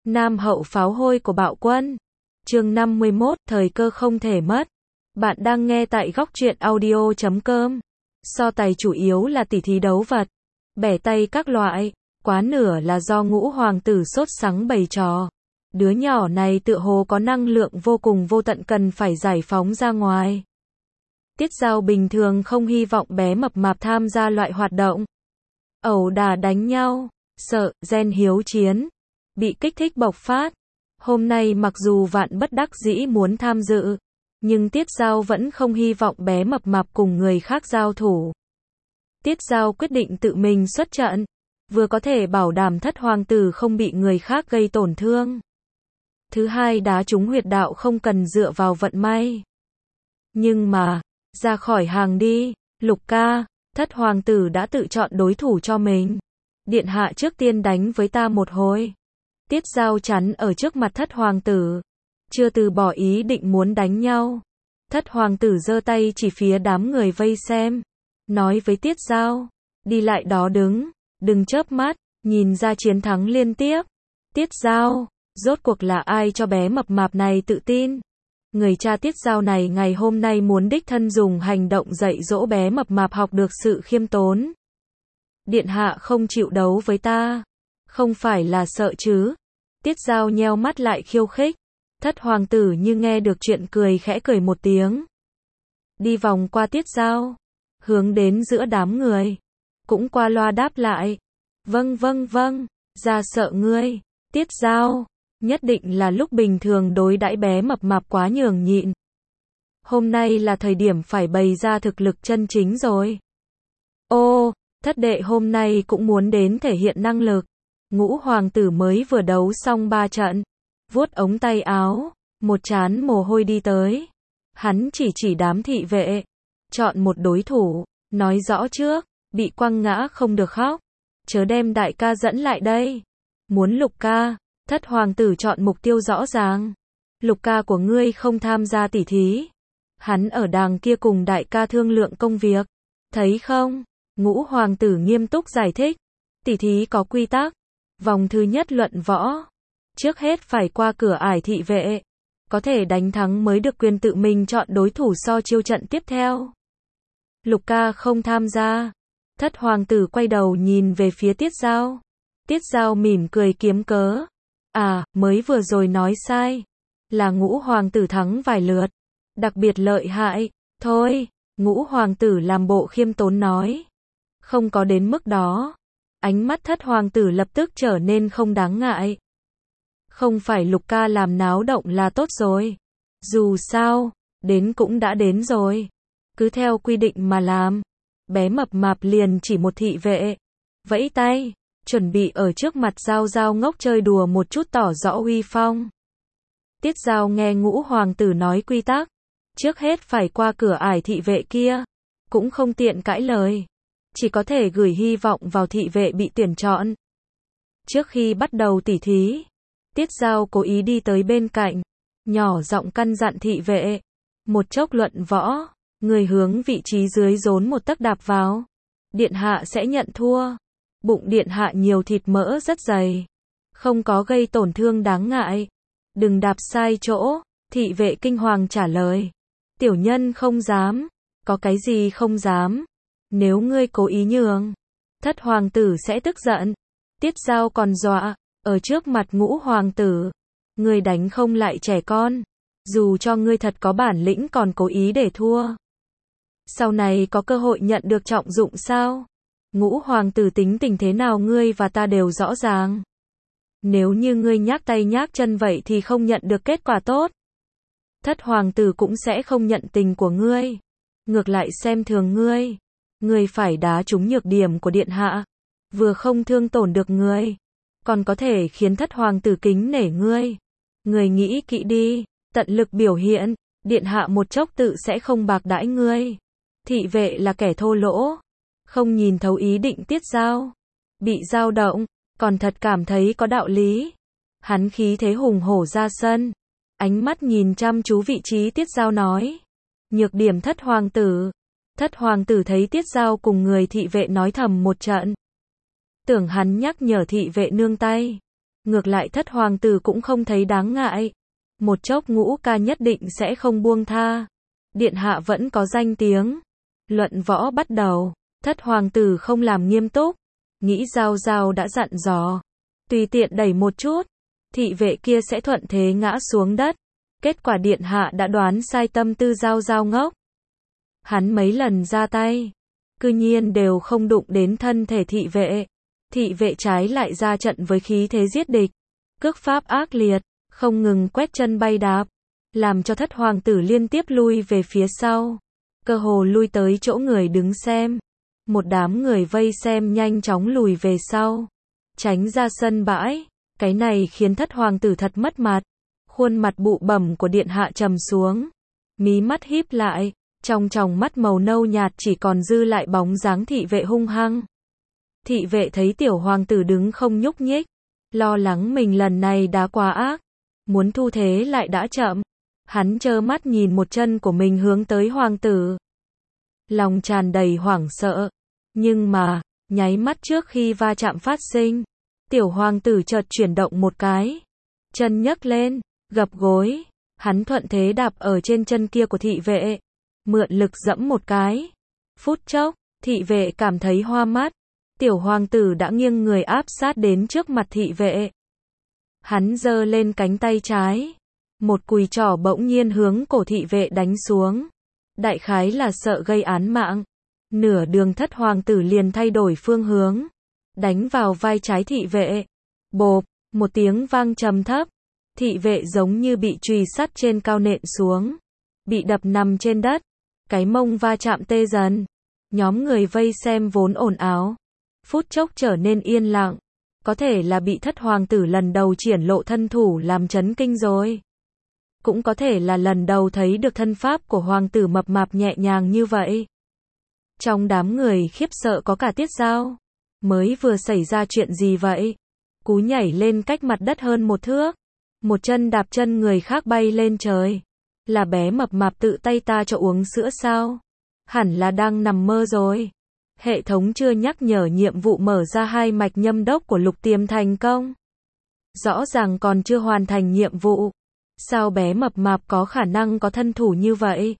Nam hậu pháo hôi của bạo quân. Chương 51, thời cơ không thể mất. Bạn đang nghe tại góc truyện audio.com. So tài chủ yếu là tỉ thí đấu vật, bẻ tay các loại, quá nửa là do Ngũ hoàng tử sốt sắng bày trò. Đứa nhỏ này tựa hồ có năng lượng vô cùng vô tận cần phải giải phóng ra ngoài. Tiết Giao bình thường không hy vọng bé mập mạp tham gia loại hoạt động ẩu đả đánh nhau, sợ, gen hiếu chiến bị kích thích bộc phát. Hôm nay mặc dù vạn bất đắc dĩ muốn tham dự, nhưng Tiết Giao vẫn không hy vọng bé mập mạp cùng người khác giao thủ. Tiết Giao quyết định tự mình xuất trận, vừa có thể bảo đảm thất hoàng tử không bị người khác gây tổn thương. Thứ hai, đá trúng huyệt đạo không cần dựa vào vận may. Nhưng mà, ra khỏi hàng đi, Lục ca, thất hoàng tử đã tự chọn đối thủ cho mình. Điện hạ trước tiên đánh với ta một hồi. Tiết Giao chắn ở trước mặt thất hoàng tử, chưa từ bỏ ý định muốn đánh nhau. Thất hoàng tử giơ tay chỉ phía đám người vây xem, nói với Tiết Giao, đi lại đó đứng, đừng chớp mắt, nhìn ra chiến thắng liên tiếp. Tiết Giao, rốt cuộc là ai cho bé mập mạp này tự tin? Người cha Tiết Giao này ngày hôm nay muốn đích thân dùng hành động dạy dỗ bé mập mạp học được sự khiêm tốn. Điện hạ không chịu đấu với ta, không phải là sợ chứ? Tiết Giao nheo mắt lại khiêu khích. Thất hoàng tử như nghe được chuyện cười khẽ cười một tiếng. Đi vòng qua Tiết Giao, hướng đến giữa đám người, cũng qua loa đáp lại. Vâng vâng vâng, ra sợ ngươi. Tiết Giao, nhất định là lúc bình thường đối đãi bé mập mạp quá nhường nhịn. Hôm nay là thời điểm phải bày ra thực lực chân chính rồi. Ô, thất đệ hôm nay cũng muốn đến thể hiện năng lực. Ngũ hoàng tử mới vừa đấu xong 3 trận, vuốt ống tay áo, một trán mồ hôi đi tới. Hắn chỉ đám thị vệ, chọn một đối thủ, nói rõ trước, bị quăng ngã không được khóc, chớ đem đại ca dẫn lại đây. Muốn Lục ca, thất hoàng tử chọn mục tiêu rõ ràng. Lục ca của ngươi không tham gia tỉ thí. Hắn ở đàng kia cùng đại ca thương lượng công việc. Thấy không? Ngũ hoàng tử nghiêm túc giải thích. Tỉ thí có quy tắc. Vòng thứ nhất luận võ. Trước hết phải qua cửa ải thị vệ. Có thể đánh thắng mới được quyền tự mình chọn đối thủ so chiêu trận tiếp theo. Lục ca không tham gia. Thất hoàng tử quay đầu nhìn về phía Tiết Giao. Tiết Giao mỉm cười kiếm cớ. À, mới vừa rồi nói sai. Là Ngũ hoàng tử thắng vài lượt. Đặc biệt lợi hại. Thôi, Ngũ hoàng tử làm bộ khiêm tốn nói. Không có đến mức đó. Ánh mắt thất hoàng tử lập tức trở nên không đáng ngại. Không phải Lục ca làm náo động là tốt rồi. Dù sao, đến cũng đã đến rồi. Cứ theo quy định mà làm. Bé mập mạp liền chỉ một thị vệ. Vẫy tay, chuẩn bị ở trước mặt Giao ngốc chơi đùa một chút tỏ rõ uy phong. Tiết Giao nghe Ngũ hoàng tử nói quy tắc. Trước hết phải qua cửa ải thị vệ kia. Cũng không tiện cãi lời. Chỉ có thể gửi hy vọng vào thị vệ bị tuyển chọn. Trước khi bắt đầu tỉ thí, Tiết Giao cố ý đi tới bên cạnh, nhỏ giọng căn dặn thị vệ. Một chốc luận võ, người hướng vị trí dưới rốn một tấc đạp vào. Điện hạ sẽ nhận thua. Bụng điện hạ nhiều thịt mỡ rất dày. Không có gây tổn thương đáng ngại. Đừng đạp sai chỗ, thị vệ kinh hoàng trả lời. Tiểu nhân không dám. Có cái gì không dám? Nếu ngươi cố ý nhường, thất hoàng tử sẽ tức giận. Tiết Giao còn dọa, ở trước mặt Ngũ hoàng tử. Ngươi đánh không lại trẻ con. Dù cho ngươi thật có bản lĩnh còn cố ý để thua. Sau này có cơ hội nhận được trọng dụng sao? Ngũ hoàng tử tính tình thế nào ngươi và ta đều rõ ràng. Nếu như ngươi nhác tay nhác chân vậy thì không nhận được kết quả tốt. Thất hoàng tử cũng sẽ không nhận tình của ngươi. Ngược lại xem thường ngươi. Ngươi phải đá trúng nhược điểm của điện hạ. Vừa không thương tổn được ngươi, còn có thể khiến thất hoàng tử kính nể ngươi. Ngươi nghĩ kỹ đi, tận lực biểu hiện, điện hạ một chốc tự sẽ không bạc đãi ngươi. Thị vệ là kẻ thô lỗ, không nhìn thấu ý định Tiết Giao. Bị dao động, còn thật cảm thấy có đạo lý. Hắn khí thế hùng hổ ra sân, ánh mắt nhìn chăm chú vị trí Tiết Giao nói. Nhược điểm thất hoàng tử. Thất hoàng tử thấy Tiết Giao cùng người thị vệ nói thầm một trận. Tưởng hắn nhắc nhở thị vệ nương tay. Ngược lại thất hoàng tử cũng không thấy đáng ngại. Một chốc Ngũ ca nhất định sẽ không buông tha. Điện hạ vẫn có danh tiếng. Luận võ bắt đầu. Thất hoàng tử không làm nghiêm túc. Nghĩ Giao Giao đã dặn dò. Tùy tiện đẩy một chút. Thị vệ kia sẽ thuận thế ngã xuống đất. Kết quả điện hạ đã đoán sai tâm tư Giao Giao ngốc. Hắn mấy lần ra tay. Cư nhiên đều không đụng đến thân thể thị vệ. Thị vệ trái lại ra trận với khí thế giết địch. Cước pháp ác liệt. Không ngừng quét chân bay đạp. Làm cho thất hoàng tử liên tiếp lui về phía sau. Cơ hồ lui tới chỗ người đứng xem. Một đám người vây xem nhanh chóng lùi về sau. Tránh ra sân bãi. Cái này khiến thất hoàng tử thật mất mặt. Khuôn mặt bụ bẩm của điện hạ trầm xuống. Mí mắt híp lại. Trong tròng mắt màu nâu nhạt chỉ còn dư lại bóng dáng thị vệ hung hăng. Thị vệ thấy tiểu hoàng tử đứng không nhúc nhích. Lo lắng mình lần này đã quá ác. Muốn thu thế lại đã chậm. Hắn trơ mắt nhìn một chân của mình hướng tới hoàng tử. Lòng tràn đầy hoảng sợ. Nhưng mà, nháy mắt trước khi va chạm phát sinh, tiểu hoàng tử chợt chuyển động một cái. Chân nhấc lên, gập gối. Hắn thuận thế đạp ở trên chân kia của thị vệ. Mượn lực dẫm một cái. Phút chốc, thị vệ cảm thấy hoa mắt. Tiểu hoàng tử đã nghiêng người áp sát đến trước mặt thị vệ. Hắn giơ lên cánh tay trái. Một cùi trỏ bỗng nhiên hướng cổ thị vệ đánh xuống. Đại khái là sợ gây án mạng. Nửa đường thất hoàng tử liền thay đổi phương hướng. Đánh vào vai trái thị vệ. Bộp, một tiếng vang trầm thấp. Thị vệ giống như bị chùy sắt trên cao nện xuống. Bị đập nằm trên đất. Cái mông va chạm tê dần. Nhóm người vây xem vốn ồn ào. Phút chốc trở nên yên lặng. Có thể là bị thất hoàng tử lần đầu triển lộ thân thủ làm chấn kinh rồi. Cũng có thể là lần đầu thấy được thân pháp của hoàng tử mập mạp nhẹ nhàng như vậy. Trong đám người khiếp sợ có cả Tiết Giao. Mới vừa xảy ra chuyện gì vậy? Cú nhảy lên cách mặt đất hơn một thước. Một chân đạp chân người khác bay lên trời. Là bé mập mạp tự tay ta cho uống sữa sao? Hẳn là đang nằm mơ rồi. Hệ thống chưa nhắc nhở nhiệm vụ mở ra 2 mạch nhâm đốc của Lục Tiềm thành công. Rõ ràng còn chưa hoàn thành nhiệm vụ. Sao bé mập mạp có khả năng có thân thủ như vậy?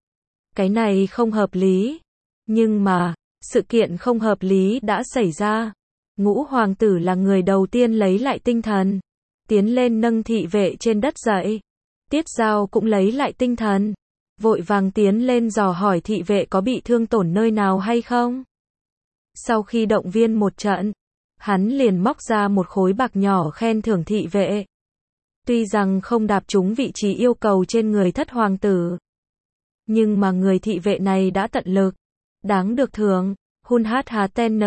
Cái này không hợp lý. Nhưng mà, sự kiện không hợp lý đã xảy ra. Ngũ hoàng tử là người đầu tiên lấy lại tinh thần. Tiến lên nâng thị vệ trên đất dậy. Tiết Giao cũng lấy lại tinh thần. Vội vàng tiến lên dò hỏi thị vệ có bị thương tổn nơi nào hay không. Sau khi động viên một trận, hắn liền móc ra một khối bạc nhỏ khen thưởng thị vệ. Tuy rằng không đạp trúng vị trí yêu cầu trên người thất hoàng tử. Nhưng mà người thị vệ này đã tận lực. Đáng được thưởng. Hun HHTN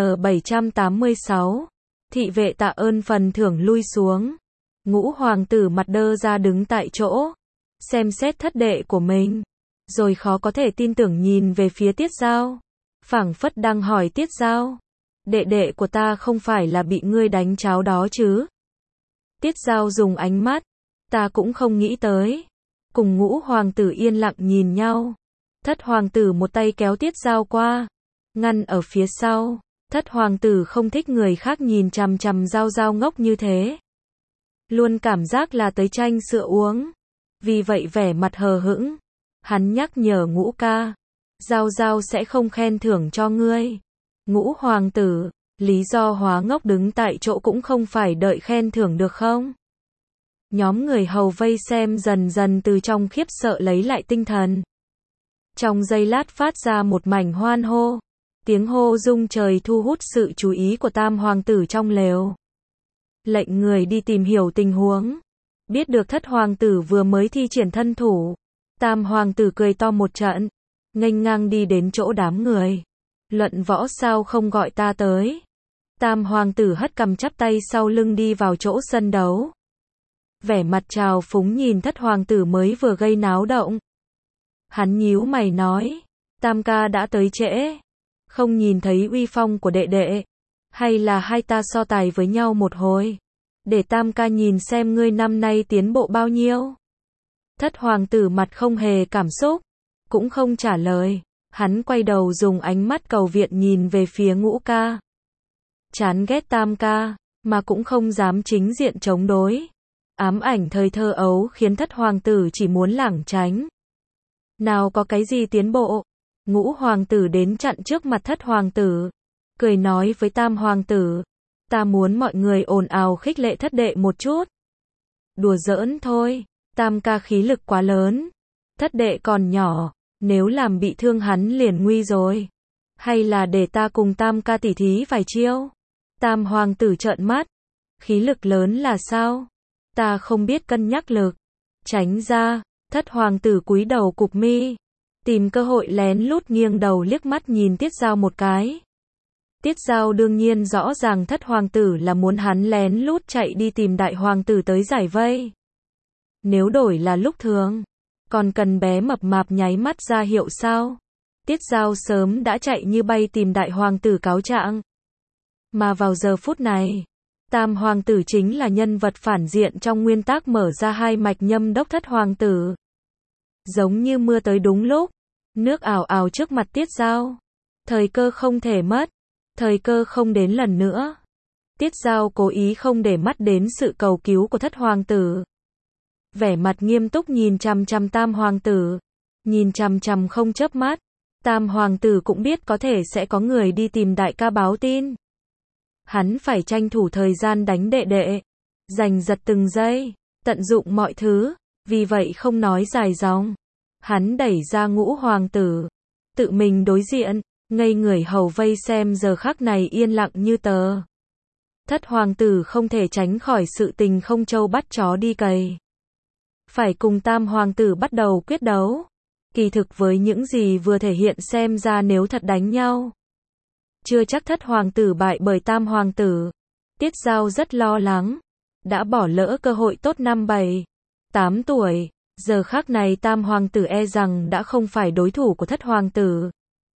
786. Thị vệ tạ ơn phần thưởng lui xuống. Ngũ hoàng tử mặt đơ ra đứng tại chỗ. Xem xét thất đệ của mình. Rồi khó có thể tin tưởng nhìn về phía Tiết Giao. Phảng phất đang hỏi Tiết Giao. Đệ đệ của ta không phải là bị ngươi đánh cháo đó chứ? Tiết Giao dùng ánh mắt. Ta cũng không nghĩ tới. Cùng ngũ hoàng tử yên lặng nhìn nhau. Thất hoàng tử một tay kéo Tiết Giao qua. Ngăn ở phía sau. Thất hoàng tử không thích người khác nhìn chằm chằm Giao Giao ngốc như thế. Luôn cảm giác là tới tranh sữa uống. Vì vậy vẻ mặt hờ hững. Hắn nhắc nhở Ngũ ca. Giao Giao sẽ không khen thưởng cho ngươi. Ngũ hoàng tử. Lý do hóa ngốc đứng tại chỗ cũng không phải đợi khen thưởng được không? Nhóm người hầu vây xem dần dần từ trong khiếp sợ lấy lại tinh thần. Trong giây lát phát ra một mảnh hoan hô. Tiếng hô rung trời thu hút sự chú ý của tam hoàng tử trong lều. Lệnh người đi tìm hiểu tình huống. Biết được thất hoàng tử vừa mới thi triển thân thủ. Tam hoàng tử cười to một trận. Nghênh ngang đi đến chỗ đám người. Luận võ sao không gọi ta tới. Tam hoàng tử hất cằm chắp tay sau lưng đi vào chỗ sân đấu. Vẻ mặt trào phúng nhìn thất hoàng tử mới vừa gây náo động. Hắn nhíu mày nói. Tam ca đã tới trễ. Không nhìn thấy uy phong của đệ đệ. Hay là hai ta so tài với nhau một hồi. Để tam ca nhìn xem ngươi năm nay tiến bộ bao nhiêu. Thất hoàng tử mặt không hề cảm xúc. Cũng không trả lời. Hắn quay đầu dùng ánh mắt cầu viện nhìn về phía Ngũ ca. Chán ghét tam ca. mà cũng không dám chính diện chống đối. Ám ảnh thời thơ ấu khiến thất hoàng tử chỉ muốn lảng tránh. Nào có cái gì tiến bộ. Ngũ hoàng tử đến chặn trước mặt thất hoàng tử, cười nói với tam hoàng tử, ta muốn mọi người ồn ào khích lệ thất đệ một chút. Đùa giỡn thôi, tam ca khí lực quá lớn, thất đệ còn nhỏ, nếu làm bị thương hắn liền nguy rồi. Hay là để ta cùng tam ca tỉ thí vài chiêu? Tam hoàng tử trợn mắt, khí lực lớn là sao? Ta không biết cân nhắc lực. Tránh ra, thất hoàng tử cúi đầu cụp mi, tìm cơ hội lén lút nghiêng đầu liếc mắt nhìn Tiết Dao một cái. Tiết Dao đương nhiên rõ ràng thất hoàng tử là muốn hắn lén lút chạy đi tìm đại hoàng tử tới giải vây. Nếu đổi là lúc thường, còn cần bé mập mạp nháy mắt ra hiệu sao? Tiết Dao sớm đã chạy như bay tìm đại hoàng tử cáo trạng. Mà vào giờ phút này, tam hoàng tử chính là nhân vật phản diện trong nguyên tắc mở ra hai mạch nhâm đốc thất hoàng tử. Giống như mưa tới đúng lúc, nước ào ào trước mặt Tiết Dao. Thời cơ không thể mất, thời cơ không đến lần nữa. Tiết Dao cố ý không để mắt đến sự cầu cứu của thất hoàng tử. Vẻ mặt nghiêm túc nhìn chằm chằm tam hoàng tử, nhìn chằm chằm không chớp mắt. Tam hoàng tử cũng biết có thể sẽ có người đi tìm đại ca báo tin. Hắn phải tranh thủ thời gian đánh đệ đệ, giành giật từng giây, tận dụng mọi thứ, vì vậy không nói dài dòng. Hắn đẩy ra ngũ hoàng tử, tự mình đối diện, ngây người hầu vây xem giờ khắc này yên lặng như tờ. Thất hoàng tử không thể tránh khỏi sự tình không trâu bắt chó đi cày. Phải cùng tam hoàng tử bắt đầu quyết đấu. Kỳ thực với những gì vừa thể hiện xem ra nếu thật đánh nhau, chưa chắc thất hoàng tử bại bởi tam hoàng tử. Tiết Dao rất lo lắng, đã bỏ lỡ cơ hội tốt năm 7, 8 tuổi, giờ khắc này tam hoàng tử e rằng đã không phải đối thủ của thất hoàng tử.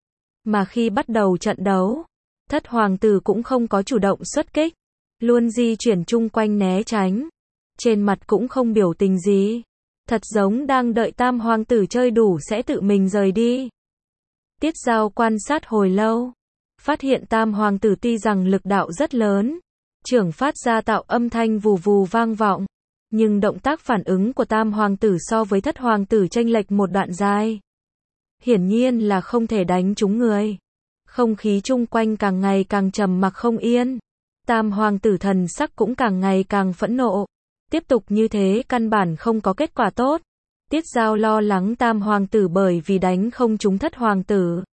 Mà khi bắt đầu trận đấu, thất hoàng tử cũng không có chủ động xuất kích, luôn di chuyển chung quanh né tránh, trên mặt cũng không biểu tình gì. Thật giống đang đợi tam hoàng tử chơi đủ sẽ tự mình rời đi. Tiết Dao quan sát hồi lâu, phát hiện tam hoàng tử tuy rằng lực đạo rất lớn, trưởng phát ra tạo âm thanh vù vù vang vọng, nhưng động tác phản ứng của tam hoàng tử so với thất hoàng tử chênh lệch một đoạn dài. Hiển nhiên là không thể đánh trúng người. Không khí chung quanh càng ngày càng trầm mặc không yên. Tam hoàng tử thần sắc cũng càng ngày càng phẫn nộ. Tiếp tục như thế căn bản không có kết quả tốt. Tiết Dao lo lắng tam hoàng tử bởi vì đánh không trúng thất hoàng tử.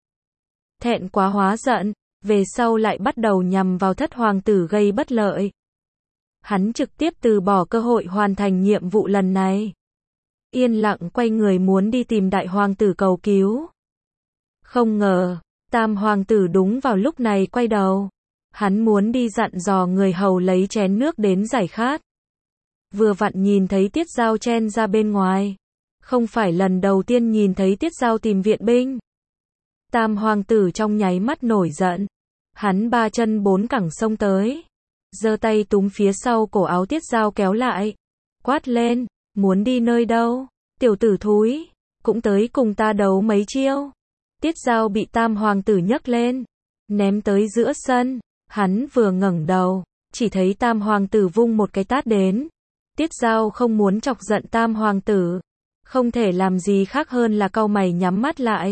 Thẹn quá hóa giận, về sau lại bắt đầu nhằm vào thất hoàng tử gây bất lợi. Hắn trực tiếp từ bỏ cơ hội hoàn thành nhiệm vụ lần này. Yên lặng quay người muốn đi tìm đại hoàng tử cầu cứu. Không ngờ, tam hoàng tử đúng vào lúc này quay đầu. Hắn muốn đi dặn dò người hầu lấy chén nước đến giải khát. Vừa vặn nhìn thấy Tiết Dao chen ra bên ngoài. Không phải lần đầu tiên nhìn thấy Tiết Dao tìm viện binh. Tam hoàng tử trong nháy mắt nổi giận. Hắn 3 chân 4 cẳng xông tới. Giơ tay túm phía sau cổ áo Tiết Dao kéo lại. Quát lên, muốn đi nơi đâu? Tiểu tử thúi, cũng tới cùng ta đấu mấy chiêu. Tiết Dao bị tam hoàng tử nhấc lên, ném tới giữa sân. Hắn vừa ngẩng đầu, chỉ thấy tam hoàng tử vung một cái tát đến. Tiết Dao không muốn chọc giận tam hoàng tử, không thể làm gì khác hơn là cau mày nhắm mắt lại.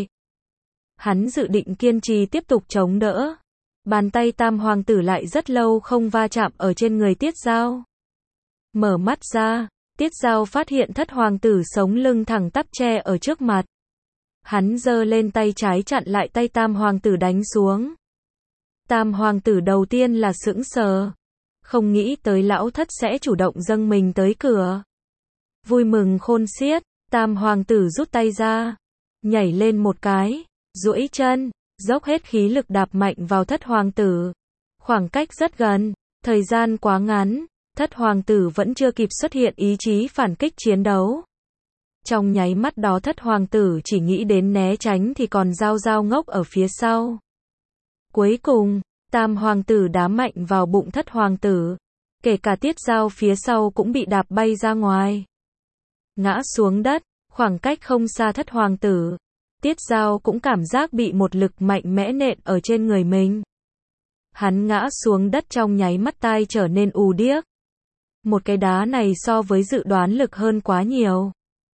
Hắn dự định kiên trì tiếp tục chống đỡ. Bàn tay tam hoàng tử lại rất lâu không va chạm ở trên người Tiết Dao. Mở mắt ra, Tiết Dao phát hiện thất hoàng tử sống lưng thẳng tắp che ở trước mặt. Hắn giơ lên tay trái chặn lại tay tam hoàng tử đánh xuống. Tam hoàng tử đầu tiên là sững sờ. Không nghĩ tới lão thất sẽ chủ động dâng mình tới cửa. Vui mừng khôn xiết, tam hoàng tử rút tay ra. Nhảy lên một cái, duỗi chân, dốc hết khí lực đạp mạnh vào thất hoàng tử. Khoảng cách rất gần, thời gian quá ngắn, thất hoàng tử vẫn chưa kịp xuất hiện ý chí phản kích chiến đấu. Trong nháy mắt đó thất hoàng tử chỉ nghĩ đến né tránh thì còn Dao ngốc ở phía sau. Cuối cùng, tam hoàng tử đá mạnh vào bụng thất hoàng tử. Kể cả Tiết Dao phía sau cũng bị đạp bay ra ngoài. Ngã xuống đất, khoảng cách không xa thất hoàng tử. Tiết Dao cũng cảm giác bị một lực mạnh mẽ nện ở trên người mình. Hắn ngã xuống đất trong nháy mắt tai trở nên ù điếc. Một cái đá này so với dự đoán lực hơn quá nhiều.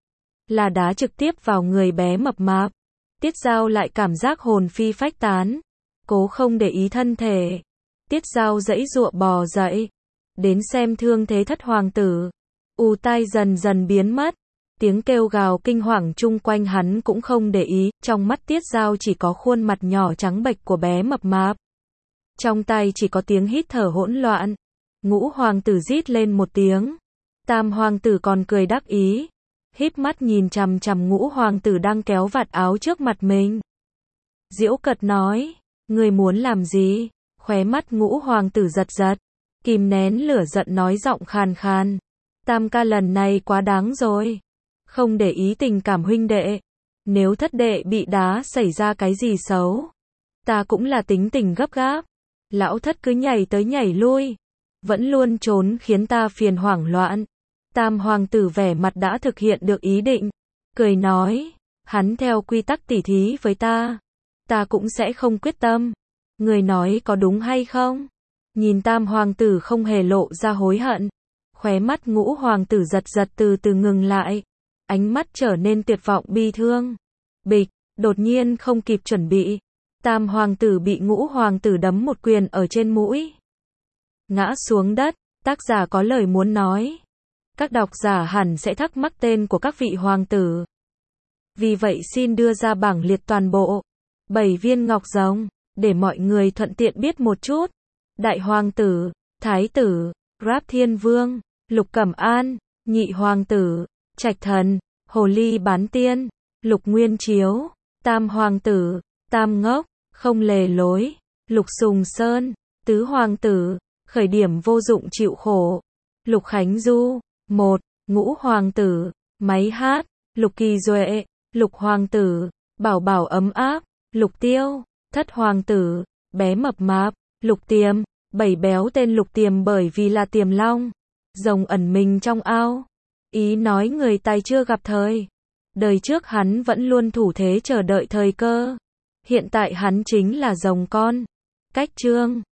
Là đá trực tiếp vào người bé mập mạp. Tiết Dao lại cảm giác hồn phi phách tán. Cố không để ý thân thể. Tiết Dao giãy giụa bò dậy. Đến xem thương thế thất hoàng tử. U tai dần dần biến mất. Tiếng kêu gào kinh hoàng chung quanh hắn cũng không để ý. Trong mắt Tiết Dao chỉ có khuôn mặt nhỏ trắng bệch của bé mập mạp. Trong tay chỉ có tiếng hít thở hỗn loạn. Ngũ hoàng tử rít lên một tiếng. Tam hoàng tử còn cười đắc ý. Híp mắt nhìn chằm chằm ngũ hoàng tử đang kéo vạt áo trước mặt mình. Diễu Cật nói, ngươi muốn làm gì? Khóe mắt ngũ hoàng tử giật giật. Kìm nén lửa giận nói giọng khàn khàn. Tam ca lần này quá đáng rồi. Không để ý tình cảm huynh đệ. Nếu thất đệ bị đá xảy ra cái gì xấu. Ta cũng là tính tình gấp gáp. Lão thất cứ nhảy tới nhảy lui. Vẫn luôn trốn khiến ta phiền hoảng loạn. Tam hoàng tử vẻ mặt đã thực hiện được ý định. Cười nói, hắn theo quy tắc tỉ thí với ta. Ta cũng sẽ không quyết tâm. Người nói có đúng hay không? Nhìn tam hoàng tử không hề lộ ra hối hận. Khóe mắt ngũ hoàng tử giật giật từ từ ngừng lại. Ánh mắt trở nên tuyệt vọng bi thương. Bịch, đột nhiên không kịp chuẩn bị. Tam hoàng tử bị ngũ hoàng tử đấm một quyền ở trên mũi. Ngã xuống đất, tác giả có lời muốn nói. Các độc giả hẳn sẽ thắc mắc tên của các vị hoàng tử. Vì vậy xin đưa ra bảng liệt toàn bộ 7 viên ngọc rồng, để mọi người thuận tiện biết một chút. Đại hoàng tử, thái tử, Ráp Thiên Vương, Lục Cẩm An, nhị hoàng tử, Trạch Thần, Hồ Ly Bán Tiên, Lục Nguyên Chiếu, tam hoàng tử, Tam Ngốc, Không Lề Lối, Lục Sùng Sơn, tứ hoàng tử, Khởi Điểm Vô Dụng Chịu Khổ, Lục Khánh Du, một, ngũ hoàng tử, Máy Hát, Lục Kỳ Duệ, Lục hoàng tử, Bảo Bảo Ấm Áp, Lục Tiêu, thất hoàng tử, Bé Mập Mạp, Lục Tiềm, 7 béo tên Lục Tiềm bởi vì là tiềm long, rồng ẩn mình trong ao. Ý nói người tài chưa gặp thời. Đời trước hắn vẫn luôn thủ thế chờ đợi thời cơ. Hiện tại hắn chính là rồng con. Cách chương